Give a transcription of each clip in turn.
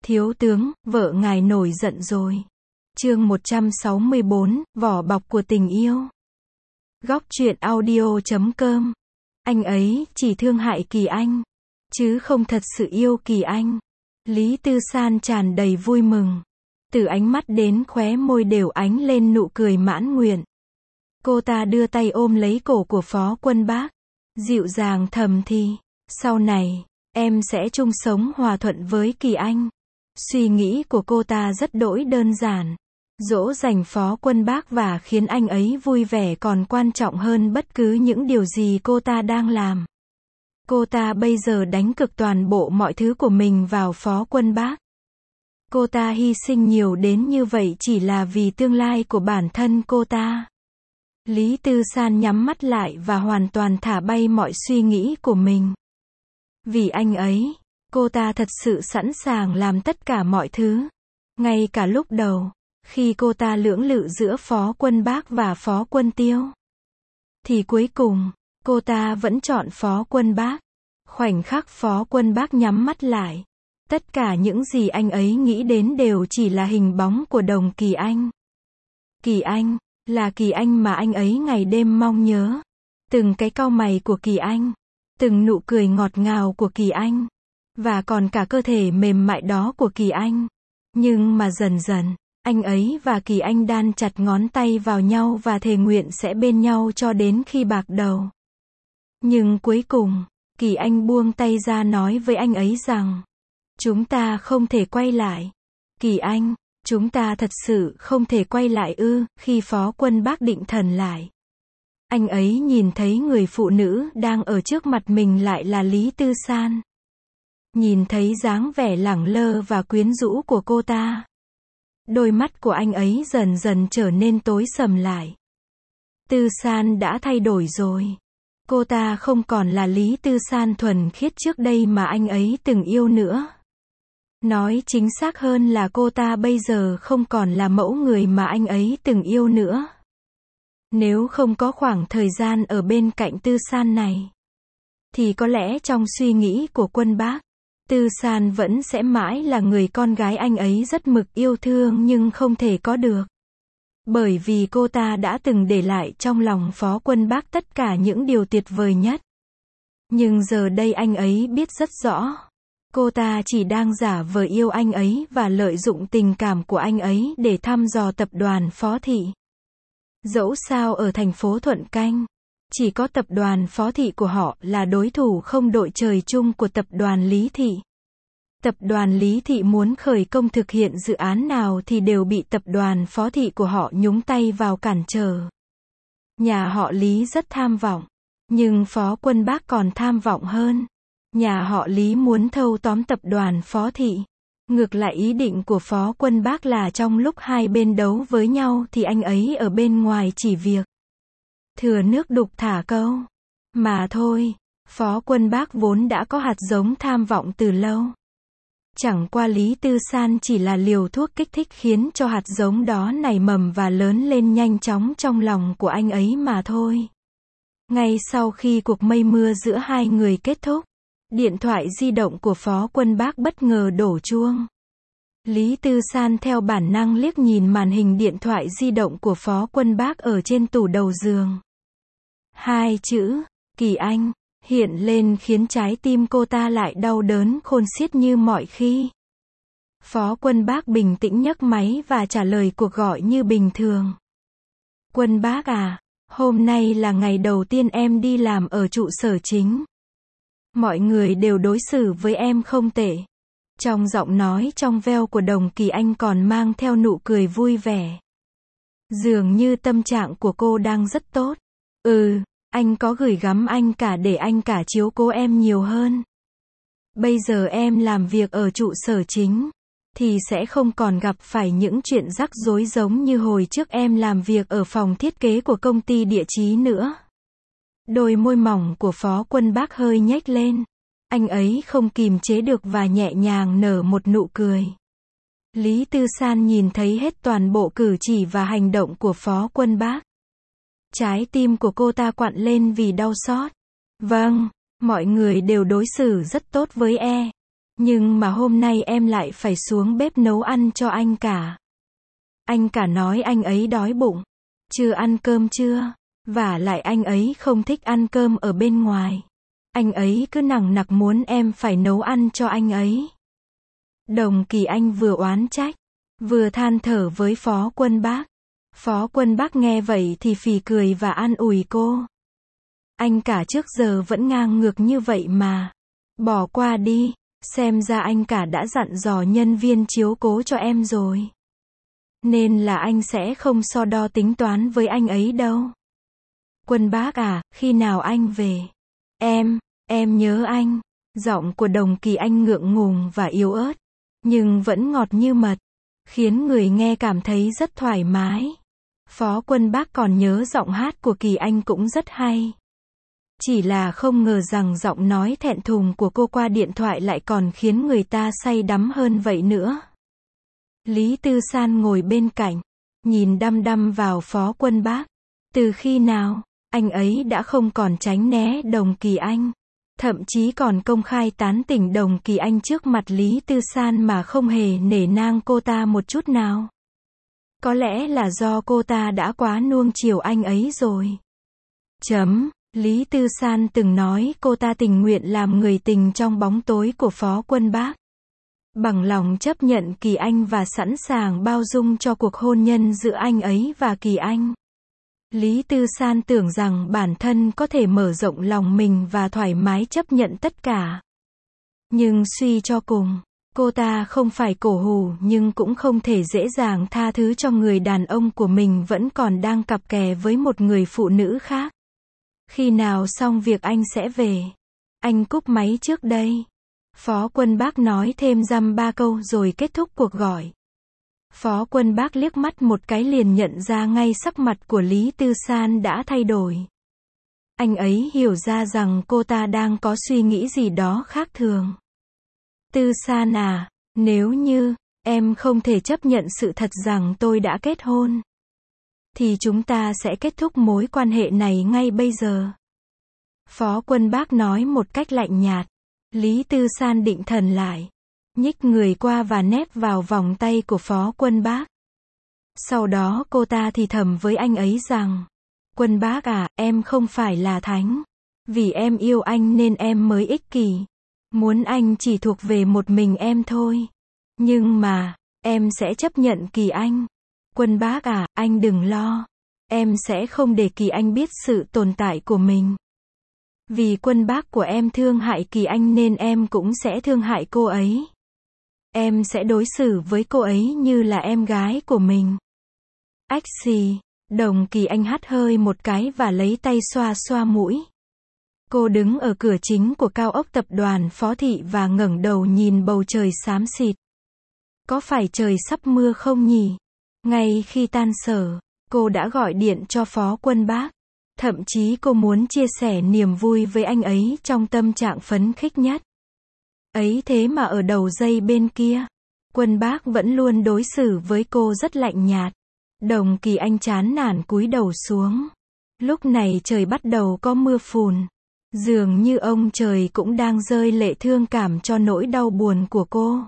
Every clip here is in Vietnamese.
Thiếu tướng, vợ ngài nổi giận rồi. Chương 164, vỏ bọc của tình yêu. Góc truyện audio.com. Anh ấy chỉ thương hại Kỳ Anh, chứ không thật sự yêu Kỳ Anh. Lý Tư San tràn đầy vui mừng. Từ ánh mắt đến khóe môi đều ánh lên nụ cười mãn nguyện. Cô ta đưa tay ôm lấy cổ của Phó Quân Bác, dịu dàng thầm thì, sau này, em sẽ chung sống hòa thuận với Kỳ Anh. Suy nghĩ của cô ta rất đỗi đơn giản. Dỗ dành Phó Quân Bác và khiến anh ấy vui vẻ còn quan trọng hơn bất cứ những điều gì cô ta đang làm. Cô ta bây giờ đánh cược toàn bộ mọi thứ của mình vào Phó Quân Bác. Cô ta hy sinh nhiều đến như vậy chỉ là vì tương lai của bản thân cô ta. Lý Tư San nhắm mắt lại và hoàn toàn thả bay mọi suy nghĩ của mình. Vì anh ấy, cô ta thật sự sẵn sàng làm tất cả mọi thứ. Ngay cả lúc đầu, khi cô ta lưỡng lự giữa Phó Quân Bác và Phó Quân Tiêu, thì cuối cùng, cô ta vẫn chọn Phó Quân Bác. Khoảnh khắc Phó Quân Bác nhắm mắt lại, tất cả những gì anh ấy nghĩ đến đều chỉ là hình bóng của đồng Kỳ Anh. Kỳ Anh, là Kỳ Anh mà anh ấy ngày đêm mong nhớ. Từng cái cau mày của Kỳ Anh, từng nụ cười ngọt ngào của Kỳ Anh, và còn cả cơ thể mềm mại đó của Kỳ Anh. Nhưng mà dần dần, anh ấy và Kỳ Anh đan chặt ngón tay vào nhau và thề nguyện sẽ bên nhau cho đến khi bạc đầu. Nhưng cuối cùng, Kỳ Anh buông tay ra nói với anh ấy rằng, chúng ta không thể quay lại. Kỳ Anh, chúng ta thật sự không thể quay lại ư? Khi Phó Quân Bác định thần lại, anh ấy nhìn thấy người phụ nữ đang ở trước mặt mình lại là Lý Tư San. Nhìn thấy dáng vẻ lẳng lơ và quyến rũ của cô ta, đôi mắt của anh ấy dần dần trở nên tối sầm lại. Tư San đã thay đổi rồi. Cô ta không còn là Lý Tư San thuần khiết trước đây mà anh ấy từng yêu nữa. Nói chính xác hơn là cô ta bây giờ không còn là mẫu người mà anh ấy từng yêu nữa. Nếu không có khoảng thời gian ở bên cạnh Tư San này, thì có lẽ trong suy nghĩ của Quân Bác, Tư San vẫn sẽ mãi là người con gái anh ấy rất mực yêu thương nhưng không thể có được. Bởi vì cô ta đã từng để lại trong lòng Phó Quân Bác tất cả những điều tuyệt vời nhất. Nhưng giờ đây anh ấy biết rất rõ, cô ta chỉ đang giả vờ yêu anh ấy và lợi dụng tình cảm của anh ấy để thăm dò tập đoàn Phó Thị. Dẫu sao ở thành phố Thuận Canh, chỉ có tập đoàn Phó Thị của họ là đối thủ không đội trời chung của tập đoàn Lý Thị. Tập đoàn Lý Thị muốn khởi công thực hiện dự án nào thì đều bị tập đoàn Phó Thị của họ nhúng tay vào cản trở. Nhà họ Lý rất tham vọng, nhưng Phó Quân Bác còn tham vọng hơn. Nhà họ Lý muốn thâu tóm tập đoàn Phó Thị. Ngược lại ý định của Phó Quân Bác là trong lúc hai bên đấu với nhau thì anh ấy ở bên ngoài chỉ việc thừa nước đục thả câu mà thôi. Phó Quân Bác vốn đã có hạt giống tham vọng từ lâu. Chẳng qua Lý Tư San chỉ là liều thuốc kích thích khiến cho hạt giống đó nảy mầm và lớn lên nhanh chóng trong lòng của anh ấy mà thôi. Ngay sau khi cuộc mây mưa giữa hai người kết thúc, điện thoại di động của Phó Quân Bác bất ngờ đổ chuông. Lý Tư San theo bản năng liếc nhìn màn hình điện thoại di động của Phó Quân Bác ở trên tủ đầu giường. Hai chữ, Kỳ Anh, hiện lên khiến trái tim cô ta lại đau đớn khôn xiết như mọi khi. Phó Quân Bác bình tĩnh nhấc máy và trả lời cuộc gọi như bình thường. Quân Bác à, hôm nay là ngày đầu tiên em đi làm ở trụ sở chính. Mọi người đều đối xử với em không tệ. Trong giọng nói trong veo của đồng Kỳ Anh còn mang theo nụ cười vui vẻ. Dường như tâm trạng của cô đang rất tốt. Anh có gửi gắm anh cả để anh cả chiếu cố em nhiều hơn. Bây giờ em làm việc ở trụ sở chính, thì sẽ không còn gặp phải những chuyện rắc rối giống như hồi trước em làm việc ở phòng thiết kế của công ty địa chí nữa. Đôi môi mỏng của Phó Quân Bác hơi nhếch lên. Anh ấy không kìm chế được và nhẹ nhàng nở một nụ cười. Lý Tư San nhìn thấy hết toàn bộ cử chỉ và hành động của Phó Quân Bác. Trái tim của cô ta quặn lên vì đau xót. Vâng, mọi người đều đối xử rất tốt với Nhưng mà hôm nay em lại phải xuống bếp nấu ăn cho anh cả. Anh cả nói anh ấy đói bụng. Chưa ăn cơm chưa? Vả lại anh ấy không thích ăn cơm ở bên ngoài. Anh ấy cứ nằng nặc muốn em phải nấu ăn cho anh ấy. Đồng Kỳ Anh vừa oán trách, vừa than thở với Phó Quân Bác. Phó Quân Bác nghe vậy thì phì cười và an ủi cô. Anh cả trước giờ vẫn ngang ngược như vậy mà. Bỏ qua đi, xem ra anh cả đã dặn dò nhân viên chiếu cố cho em rồi. Nên là anh sẽ không so đo tính toán với anh ấy đâu. Quân Bác à, khi nào anh về? Em nhớ anh. Giọng của Đồng Kỳ Anh ngượng ngùng và yếu ớt, nhưng vẫn ngọt như mật, khiến người nghe cảm thấy rất thoải mái. Phó Quân Bác còn nhớ giọng hát của Kỳ Anh cũng rất hay. Chỉ là không ngờ rằng giọng nói thẹn thùng của cô qua điện thoại lại còn khiến người ta say đắm hơn vậy nữa. Lý Tư San ngồi bên cạnh, nhìn đăm đăm vào Phó Quân Bác. Từ khi nào, anh ấy đã không còn tránh né Đồng Kỳ Anh. Thậm chí còn công khai tán tỉnh Đồng Kỳ Anh trước mặt Lý Tư San mà không hề nể nang cô ta một chút nào. Có lẽ là do cô ta đã quá nuông chiều anh ấy rồi. Lý Tư San từng nói cô ta tình nguyện làm người tình trong bóng tối của Phó Quân Bác. Bằng lòng chấp nhận Kỳ Anh và sẵn sàng bao dung cho cuộc hôn nhân giữa anh ấy và Kỳ Anh. Lý Tư San tưởng rằng bản thân có thể mở rộng lòng mình và thoải mái chấp nhận tất cả. Nhưng suy cho cùng, cô ta không phải cổ hủ nhưng cũng không thể dễ dàng tha thứ cho người đàn ông của mình vẫn còn đang cặp kè với một người phụ nữ khác. Khi nào xong việc anh sẽ về. Anh cúp máy trước đây. Phó Quân Bác nói thêm dăm ba câu rồi kết thúc cuộc gọi. Phó Quân Bác liếc mắt một cái liền nhận ra ngay sắc mặt của Lý Tư San đã thay đổi. Anh ấy hiểu ra rằng cô ta đang có suy nghĩ gì đó khác thường. Tư San à, nếu như em không thể chấp nhận sự thật rằng tôi đã kết hôn, thì chúng ta sẽ kết thúc mối quan hệ này ngay bây giờ. Phó Quân Bác nói một cách lạnh nhạt. Lý Tư San định thần lại, nhích người qua và nép vào vòng tay của Phó Quân Bác. Sau đó cô ta thì thầm với anh ấy rằng, Quân Bác à, em không phải là thánh. Vì em yêu anh nên em mới ích kỷ. Muốn anh chỉ thuộc về một mình em thôi. Nhưng mà, em sẽ chấp nhận Kỳ Anh. Quân Bác à, anh đừng lo. Em sẽ không để Kỳ Anh biết sự tồn tại của mình. Vì Quân Bác của em thương hại Kỳ Anh nên em cũng sẽ thương hại cô ấy. Em sẽ đối xử với cô ấy như là em gái của mình. Ách xì, Đồng Kỳ Anh hắt hơi một cái và lấy tay xoa xoa mũi. Cô đứng ở cửa chính của cao ốc tập đoàn Phó Thị và ngẩng đầu nhìn bầu trời xám xịt. Có phải trời sắp mưa không nhỉ? Ngay khi tan sở, cô đã gọi điện cho Phó Quân Bác. Thậm chí cô muốn chia sẻ niềm vui với anh ấy trong tâm trạng phấn khích nhất. Ấy thế mà ở đầu dây bên kia, Quân Bác vẫn luôn đối xử với cô rất lạnh nhạt. Đồng Kỳ Anh chán nản cúi đầu xuống. Lúc này trời bắt đầu có mưa phùn. Dường như ông trời cũng đang rơi lệ thương cảm cho nỗi đau buồn của cô.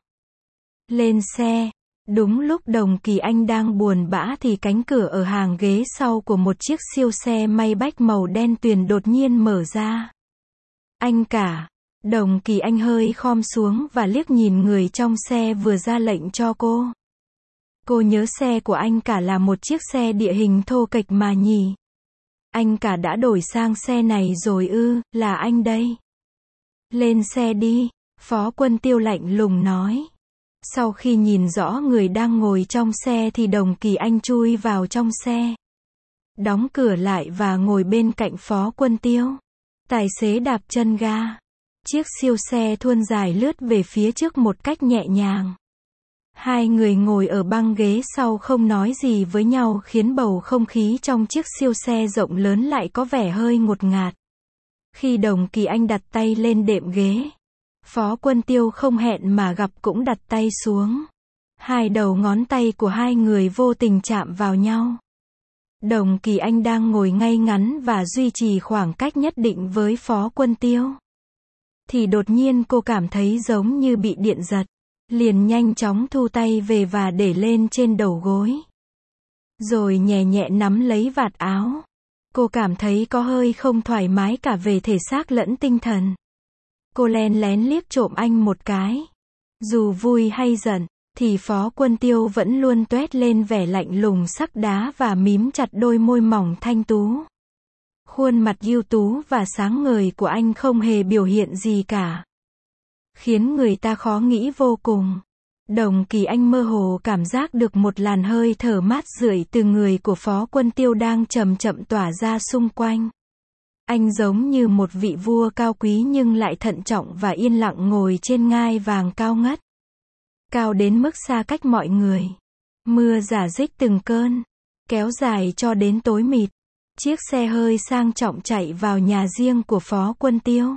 Lên xe. Đúng lúc Đồng Kỳ Anh đang buồn bã thì cánh cửa ở hàng ghế sau của một chiếc siêu xe Maybach màu đen tuyền đột nhiên mở ra. Anh cả. Đồng Kỳ Anh hơi khom xuống và liếc nhìn người trong xe vừa ra lệnh cho cô. Cô nhớ xe của anh cả là một chiếc xe địa hình thô kệch mà nhỉ? Anh cả đã đổi sang xe này rồi ư? Là anh đây. Lên xe đi, Phó Quân Tiêu lạnh lùng nói. Sau khi nhìn rõ người đang ngồi trong xe thì Đồng Kỳ Anh chui vào trong xe, đóng cửa lại và ngồi bên cạnh Phó Quân Tiêu. Tài xế đạp chân ga. Chiếc siêu xe thuôn dài lướt về phía trước một cách nhẹ nhàng. Hai người ngồi ở băng ghế sau không nói gì với nhau khiến bầu không khí trong chiếc siêu xe rộng lớn lại có vẻ hơi ngột ngạt. Khi Đồng Kỳ Anh đặt tay lên đệm ghế, Phó Quân Tiêu không hẹn mà gặp cũng đặt tay xuống. Hai đầu ngón tay của hai người vô tình chạm vào nhau. Đồng Kỳ Anh đang ngồi ngay ngắn và duy trì khoảng cách nhất định với Phó Quân Tiêu. thì đột nhiên cô cảm thấy giống như bị điện giật. Liền nhanh chóng thu tay về và để lên trên đầu gối. Rồi nhẹ nhẹ nắm lấy vạt áo. Cô cảm thấy có hơi không thoải mái cả về thể xác lẫn tinh thần. Cô len lén liếc trộm anh một cái. Dù vui hay giận, thì Phó Quân Tiêu vẫn luôn toét lên vẻ lạnh lùng sắc đá và mím chặt đôi môi mỏng thanh tú. Khuôn mặt ưu tú và sáng ngời của anh không hề biểu hiện gì cả, khiến người ta khó nghĩ vô cùng. Đồng Kỳ Anh mơ hồ cảm giác được một làn hơi thở mát rượi từ người của Phó Quân Tiêu đang chậm chậm tỏa ra xung quanh. Anh giống như một vị vua cao quý nhưng lại thận trọng và yên lặng ngồi trên ngai vàng cao ngất. Cao đến mức xa cách mọi người. Mưa rả rích từng cơn, kéo dài cho đến tối mịt. Chiếc xe hơi sang trọng chạy vào nhà riêng của Phó Quân Tiêu.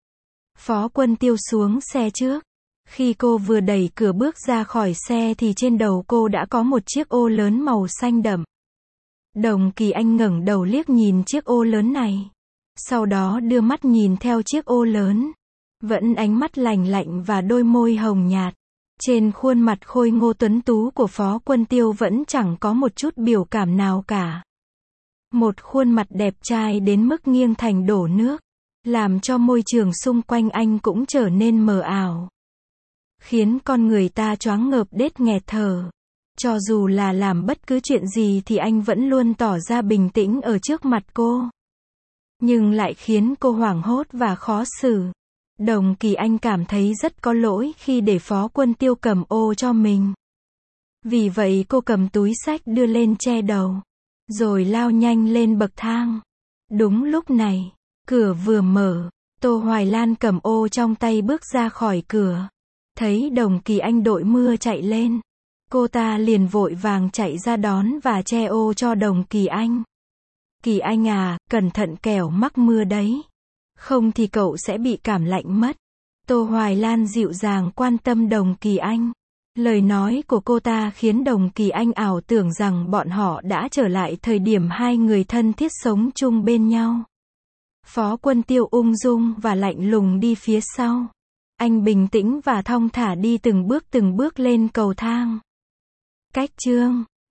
Phó Quân Tiêu xuống xe trước. Khi cô vừa đẩy cửa bước ra khỏi xe thì trên đầu cô đã có một chiếc ô lớn màu xanh đậm. Đồng Kỳ Anh ngẩng đầu liếc nhìn chiếc ô lớn này. Sau đó đưa mắt nhìn theo chiếc ô lớn. Vẫn ánh mắt lạnh lạnh và đôi môi hồng nhạt. Trên khuôn mặt khôi ngô tuấn tú của Phó Quân Tiêu vẫn chẳng có một chút biểu cảm nào cả. Một khuôn mặt đẹp trai đến mức nghiêng thành đổ nước, làm cho môi trường xung quanh anh cũng trở nên mờ ảo, khiến con người ta choáng ngợp đết nghẹt thở. Cho dù là làm bất cứ chuyện gì thì anh vẫn luôn tỏ ra bình tĩnh ở trước mặt cô, nhưng lại khiến cô hoảng hốt và khó xử. Đồng Kỳ Anh cảm thấy rất có lỗi khi để Phó Quân Tiêu cầm ô cho mình. Vì vậy cô cầm túi xách đưa lên che đầu, rồi lao nhanh lên bậc thang. Đúng lúc này, cửa vừa mở, Tô Hoài Lan cầm ô trong tay bước ra khỏi cửa. Thấy Đồng Kỳ Anh đội mưa chạy lên, cô ta liền vội vàng chạy ra đón và che ô cho Đồng Kỳ Anh. Kỳ Anh à, cẩn thận kẻo mắc mưa đấy. Không thì cậu sẽ bị cảm lạnh mất. Tô Hoài Lan dịu dàng quan tâm Đồng Kỳ Anh. Lời nói của cô ta khiến Đồng Kỳ Anh ảo tưởng rằng bọn họ đã trở lại thời điểm hai người thân thiết sống chung bên nhau. Phó Quân Tiêu ung dung và lạnh lùng đi phía sau. Anh bình tĩnh và thong thả đi từng bước lên cầu thang. Cách chương